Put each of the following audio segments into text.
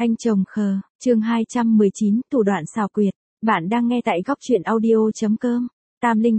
Anh chồng khờ, chương 219, thủ đoạn xảo quyệt. Bạn đang nghe tại góc truyện audio.com. Tam Linh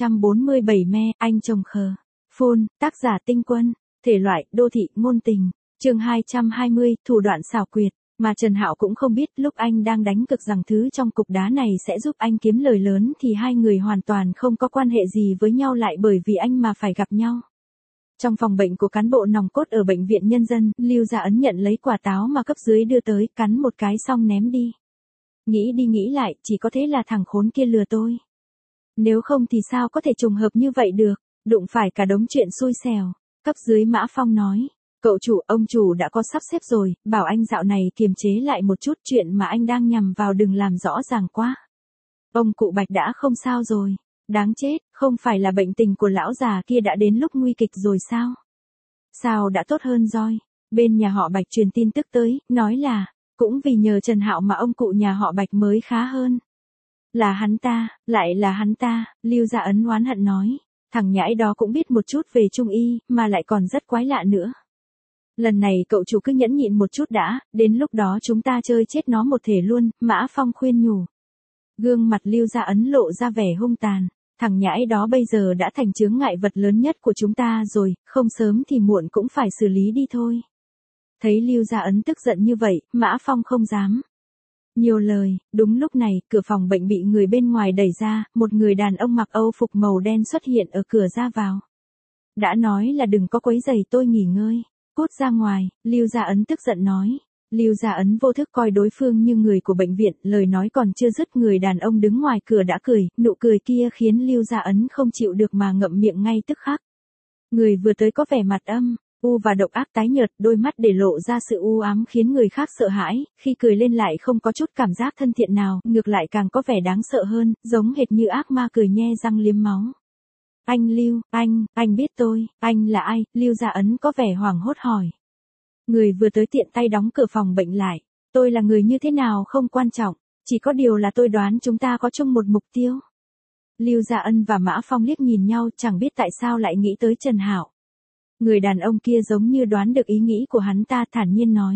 247 me, anh chồng khờ. Phone, tác giả Tinh Quân. Thể loại, đô thị, ngôn tình. Chương 220, thủ đoạn xảo quyệt. Mà Trần Hạo cũng không biết lúc anh đang đánh cực rằng thứ trong cục đá này sẽ giúp anh kiếm lời lớn thì hai người hoàn toàn không có quan hệ gì với nhau lại bởi vì anh mà phải gặp nhau. Trong phòng bệnh của cán bộ nòng cốt ở bệnh viện nhân dân, Lưu Gia Ấn nhận lấy quả táo mà cấp dưới đưa tới, cắn một cái xong ném đi. Nghĩ đi nghĩ lại, chỉ có thế là thằng khốn kia lừa tôi. Nếu không thì sao có thể trùng hợp như vậy được, đụng phải cả đống chuyện xui xẻo. Cấp dưới Mã Phong nói, cậu chủ, ông chủ đã có sắp xếp rồi, bảo anh dạo này kiềm chế lại một chút, chuyện mà anh đang nhằm vào đừng làm rõ ràng quá. Ông cụ Bạch đã không sao rồi. Đáng chết, không phải là bệnh tình của lão già kia đã đến lúc nguy kịch rồi sao? Sao đã tốt hơn rồi? Bên nhà họ Bạch truyền tin tức tới, nói là, cũng vì nhờ Trần Hạo mà ông cụ nhà họ Bạch mới khá hơn. Là hắn ta, lại là hắn ta, Lưu Gia Ấn oán hận nói, thằng nhãi đó cũng biết một chút về trung y, mà lại còn rất quái lạ nữa. Lần này cậu chủ cứ nhẫn nhịn một chút đã, đến lúc đó chúng ta chơi chết nó một thể luôn, Mã Phong khuyên nhủ. Gương mặt Lưu Gia Ấn lộ ra vẻ hung tàn. Thằng nhãi đó bây giờ đã thành chướng ngại vật lớn nhất của chúng ta rồi, không sớm thì muộn cũng phải xử lý đi thôi. Thấy Lưu Gia Ấn tức giận như vậy, Mã Phong không dám nhiều lời. Đúng lúc này, cửa phòng bệnh bị người bên ngoài đẩy ra, một người đàn ông mặc âu phục màu đen xuất hiện ở cửa ra vào. Đã nói là đừng có quấy rầy tôi nghỉ ngơi. Cút ra ngoài, Lưu Gia Ấn tức giận nói. Lưu Gia Ấn vô thức coi đối phương như người của bệnh viện, lời nói còn chưa dứt người đàn ông đứng ngoài cửa đã cười, nụ cười kia khiến Lưu Gia Ấn không chịu được mà ngậm miệng ngay tức khắc. Người vừa tới có vẻ mặt âm u và độc ác tái nhợt, đôi mắt để lộ ra sự u ám khiến người khác sợ hãi, khi cười lên lại không có chút cảm giác thân thiện nào, ngược lại càng có vẻ đáng sợ hơn, giống hệt như ác ma cười nhe răng liếm máu. Anh Lưu, anh biết tôi, anh là ai? Lưu Gia Ấn có vẻ hoảng hốt hỏi. Người vừa tới tiện tay đóng cửa phòng bệnh lại. Tôi là người như thế nào không quan trọng, chỉ có điều là tôi đoán chúng ta có chung một mục tiêu. Lưu Gia Ân và Mã Phong liếc nhìn nhau, chẳng biết tại sao lại nghĩ tới Trần Hạo. Người đàn ông kia giống như đoán được ý nghĩ của hắn ta, thản nhiên nói.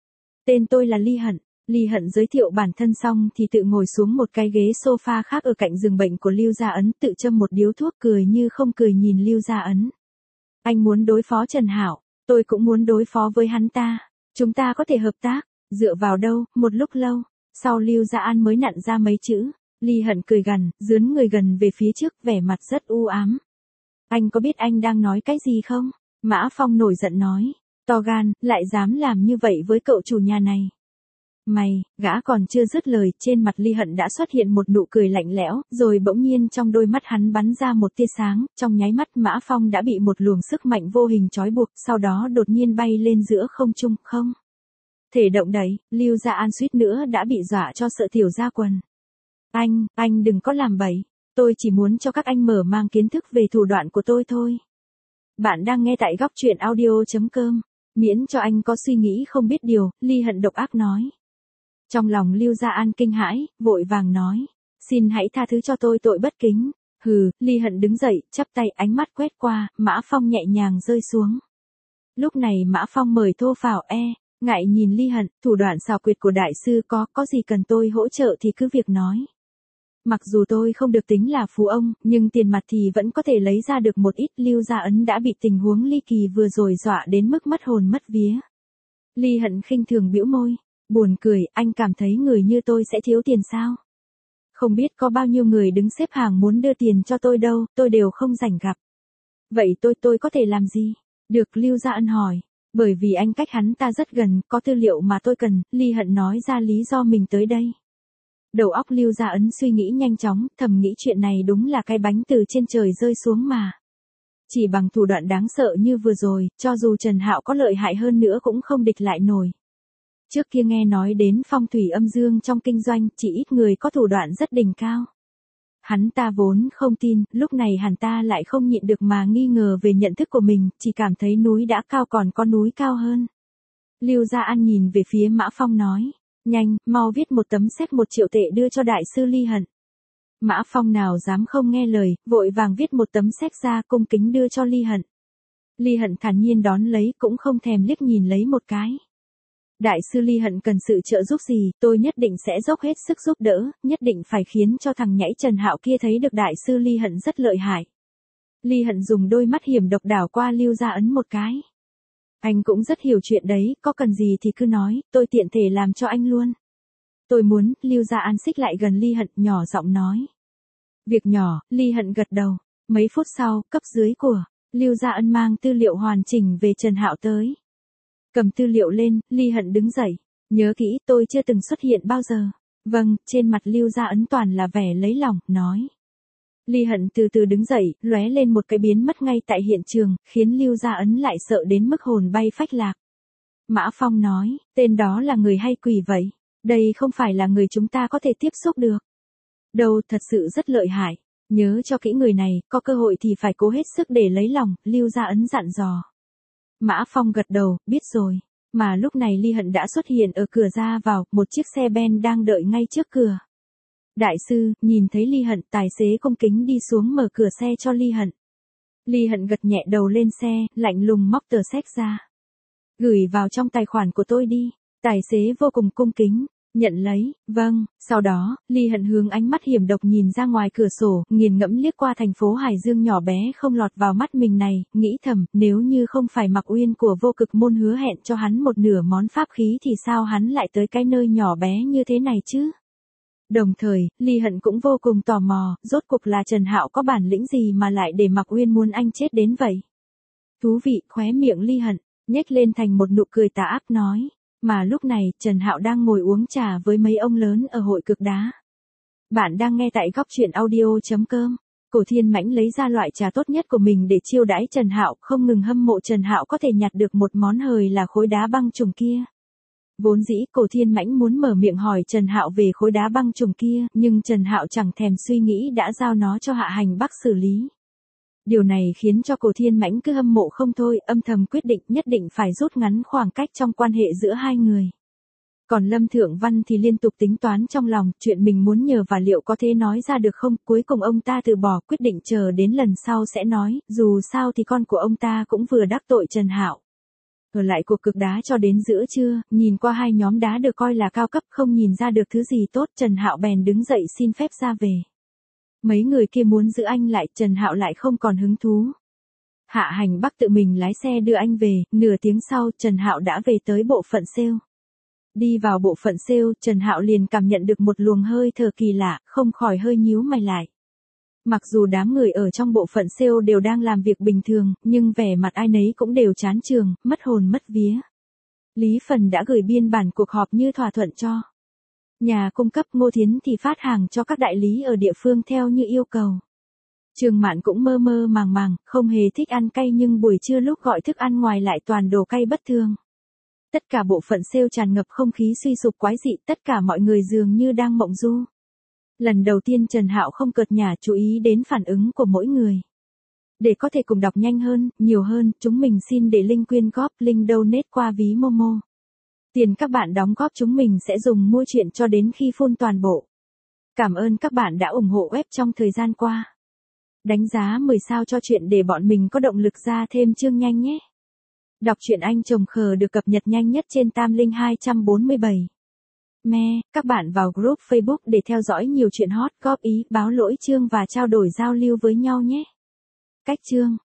Tên tôi là Ly Hận. Ly Hận giới thiệu bản thân xong thì tự ngồi xuống một cái ghế sofa khác ở cạnh giường bệnh của Lưu Gia Ấn, tự châm một điếu thuốc, cười như không cười nhìn Lưu Gia Ấn. Anh muốn đối phó Trần Hạo. Tôi cũng muốn đối phó với hắn ta. Chúng ta có thể hợp tác. Dựa vào đâu? Một lúc lâu, sau Lưu Gia An mới nặn ra mấy chữ. Ly Hận cười gằn, dướn người gần về phía trước, vẻ mặt rất u ám. Anh có biết anh đang nói cái gì không? Mã Phong nổi giận nói. To gan, lại dám làm như vậy với cậu chủ nhà này. Mày, gã còn chưa dứt lời, trên mặt Ly Hận đã xuất hiện một nụ cười lạnh lẽo, rồi bỗng nhiên trong đôi mắt hắn bắn ra một tia sáng, trong nháy mắt Mã Phong đã bị một luồng sức mạnh vô hình trói buộc, sau đó đột nhiên bay lên giữa không trung, không thể động đậy. Lưu Gia An suýt nữa đã bị dọa cho sợ tiểu ra quần. Anh đừng có làm bậy, tôi chỉ muốn cho các anh mở mang kiến thức về thủ đoạn của tôi thôi. Bạn đang nghe tại góc truyện audio.com, miễn cho anh có suy nghĩ không biết điều, Ly Hận độc ác nói. Trong lòng Lưu Gia An kinh hãi, vội vàng nói, xin hãy tha thứ cho tôi tội bất kính. Hừ, Ly Hận đứng dậy, chắp tay, ánh mắt quét qua, Mã Phong nhẹ nhàng rơi xuống. Lúc này Mã Phong mời thô phào ngại nhìn Ly Hận, thủ đoạn xảo quyệt của đại sư có gì cần tôi hỗ trợ thì cứ việc nói. Mặc dù tôi không được tính là phú ông, nhưng tiền mặt thì vẫn có thể lấy ra được một ít. Lưu Gia Ấn đã bị tình huống ly kỳ vừa rồi dọa đến mức mất hồn mất vía. Ly Hận khinh thường bĩu môi, buồn cười, anh cảm thấy người như tôi sẽ thiếu tiền sao? Không biết có bao nhiêu người đứng xếp hàng muốn đưa tiền cho tôi đâu, tôi đều không rảnh gặp. Vậy tôi có thể làm gì? Được, Lưu Gia Ân hỏi. Bởi vì anh cách hắn ta rất gần, có tư liệu mà tôi cần. Ly Hận nói ra lý do mình tới đây. Đầu óc Lưu Gia Ấn suy nghĩ nhanh chóng, thầm nghĩ chuyện này đúng là cái bánh từ trên trời rơi xuống mà. Chỉ bằng thủ đoạn đáng sợ như vừa rồi, cho dù Trần Hạo có lợi hại hơn nữa cũng không địch lại nổi. Trước kia nghe nói đến phong thủy âm dương trong kinh doanh, chỉ ít người có thủ đoạn rất đỉnh cao. Hắn ta vốn không tin, lúc này hắn ta lại không nhịn được mà nghi ngờ về nhận thức của mình, chỉ cảm thấy núi đã cao còn có núi cao hơn. Lưu Gia An nhìn về phía Mã Phong nói. Nhanh, mau viết một tấm séc 1 triệu tệ đưa cho đại sư Ly Hận. Mã Phong nào dám không nghe lời, vội vàng viết một tấm séc ra cung kính đưa cho Ly Hận. Ly Hận thản nhiên đón lấy, cũng không thèm liếc nhìn lấy một cái. Đại sư Ly Hận cần sự trợ giúp gì, tôi nhất định sẽ dốc hết sức giúp đỡ, nhất định phải khiến cho thằng nhãi Trần Hạo kia thấy được đại sư Ly Hận rất lợi hại. Ly Hận dùng đôi mắt hiểm độc đảo qua Lưu Gia Ấn một cái. Anh cũng rất hiểu chuyện đấy, có cần gì thì cứ nói, tôi tiện thể làm cho anh luôn. Tôi muốn, Lưu Gia An xích lại gần Ly Hận, nhỏ giọng nói. Việc nhỏ, Ly Hận gật đầu. Mấy phút sau, cấp dưới của Lưu Gia Ân mang tư liệu hoàn chỉnh về Trần Hạo tới. Cầm tư liệu lên, Ly Hận đứng dậy. Nhớ kỹ, tôi chưa từng xuất hiện bao giờ. Vâng, trên mặt Lưu Gia Ấn toàn là vẻ lấy lòng, nói. Ly Hận từ từ đứng dậy, lóe lên một cái biến mất ngay tại hiện trường, khiến Lưu Gia Ấn lại sợ đến mức hồn bay phách lạc. Mã Phong nói, tên đó là người hay quỷ vậy? Đây không phải là người chúng ta có thể tiếp xúc được. Đâu, thật sự rất lợi hại. Nhớ cho kỹ người này, có cơ hội thì phải cố hết sức để lấy lòng, Lưu Gia Ấn dặn dò. Mã Phong gật đầu, biết rồi. Mà lúc này Ly Hận đã xuất hiện ở cửa ra vào, một chiếc xe ben đang đợi ngay trước cửa. Đại sư, nhìn thấy Ly Hận, tài xế cung kính đi xuống mở cửa xe cho Ly Hận. Ly Hận gật nhẹ đầu lên xe, lạnh lùng móc tờ séc ra. Gửi vào trong tài khoản của tôi đi. Tài xế vô cùng cung kính. Nhận lấy, vâng, sau đó, Ly Hận hướng ánh mắt hiểm độc nhìn ra ngoài cửa sổ, nghiền ngẫm liếc qua thành phố Hải Dương nhỏ bé không lọt vào mắt mình này, nghĩ thầm, nếu như không phải Mạc Uyên của Vô Cực Môn hứa hẹn cho hắn một nửa món pháp khí thì sao hắn lại tới cái nơi nhỏ bé như thế này chứ? Đồng thời, Ly Hận cũng vô cùng tò mò, rốt cuộc là Trần Hạo có bản lĩnh gì mà lại để Mạc Uyên muốn anh chết đến vậy? Thú vị, khóe miệng Ly Hận nhếch lên thành một nụ cười tà ác nói. Mà lúc này, Trần Hạo đang ngồi uống trà với mấy ông lớn ở hội cực đá. Bạn đang nghe tại góc truyện audio.com. Cổ Thiên Mãnh lấy ra loại trà tốt nhất của mình để chiêu đãi Trần Hạo, không ngừng hâm mộ Trần Hạo có thể nhặt được một món hời là khối đá băng trùng kia. Vốn dĩ Cổ Thiên Mãnh muốn mở miệng hỏi Trần Hạo về khối đá băng trùng kia, nhưng Trần Hạo chẳng thèm suy nghĩ đã giao nó cho Hạ Hành Bắc xử lý. Điều này khiến cho Cổ Thiên Mãnh cứ hâm mộ không thôi, âm thầm quyết định nhất định phải rút ngắn khoảng cách trong quan hệ giữa hai người. Còn Lâm Thượng Văn thì liên tục tính toán trong lòng, chuyện mình muốn nhờ và liệu có thể nói ra được không, cuối cùng ông ta từ bỏ, quyết định chờ đến lần sau sẽ nói, dù sao thì con của ông ta cũng vừa đắc tội Trần Hạo. Ở lại cuộc cực đá cho đến giữa trưa, nhìn qua hai nhóm đá được coi là cao cấp không nhìn ra được thứ gì tốt, Trần Hạo bèn đứng dậy xin phép ra về. Mấy người kia muốn giữ anh lại, Trần Hạo lại không còn hứng thú. Hạ Hành Bắc tự mình lái xe đưa anh về, nửa tiếng sau, Trần Hạo đã về tới bộ phận sale. Đi vào bộ phận sale, Trần Hạo liền cảm nhận được một luồng hơi thở kỳ lạ, không khỏi hơi nhíu mày lại. Mặc dù đám người ở trong bộ phận sale đều đang làm việc bình thường, nhưng vẻ mặt ai nấy cũng đều chán chường, mất hồn mất vía. Lý Phần đã gửi biên bản cuộc họp như thỏa thuận cho. Nhà cung cấp Ngô Thiến thì phát hàng cho các đại lý ở địa phương theo như yêu cầu. Trường Mạn cũng mơ mơ màng màng, không hề thích ăn cay nhưng buổi trưa lúc gọi thức ăn ngoài lại toàn đồ cay bất thường. Tất cả bộ phận sale tràn ngập không khí suy sụp quái dị, tất cả mọi người dường như đang mộng du. Lần đầu tiên Trần Hạo không cợt nhả chú ý đến phản ứng của mỗi người. Để có thể cùng đọc nhanh hơn, nhiều hơn, chúng mình xin để link quyên góp, link donate qua ví Momo. Tiền các bạn đóng góp chúng mình sẽ dùng mua chuyện cho đến khi full toàn bộ. Cảm ơn các bạn đã ủng hộ web trong thời gian qua. Đánh giá 10 sao cho chuyện để bọn mình có động lực ra thêm chương nhanh nhé. Đọc truyện Anh Chồng Khờ được cập nhật nhanh nhất trên Tam Linh 247. Các bạn vào group Facebook để theo dõi nhiều chuyện hot, góp ý, báo lỗi chương và trao đổi giao lưu với nhau nhé. Cách chương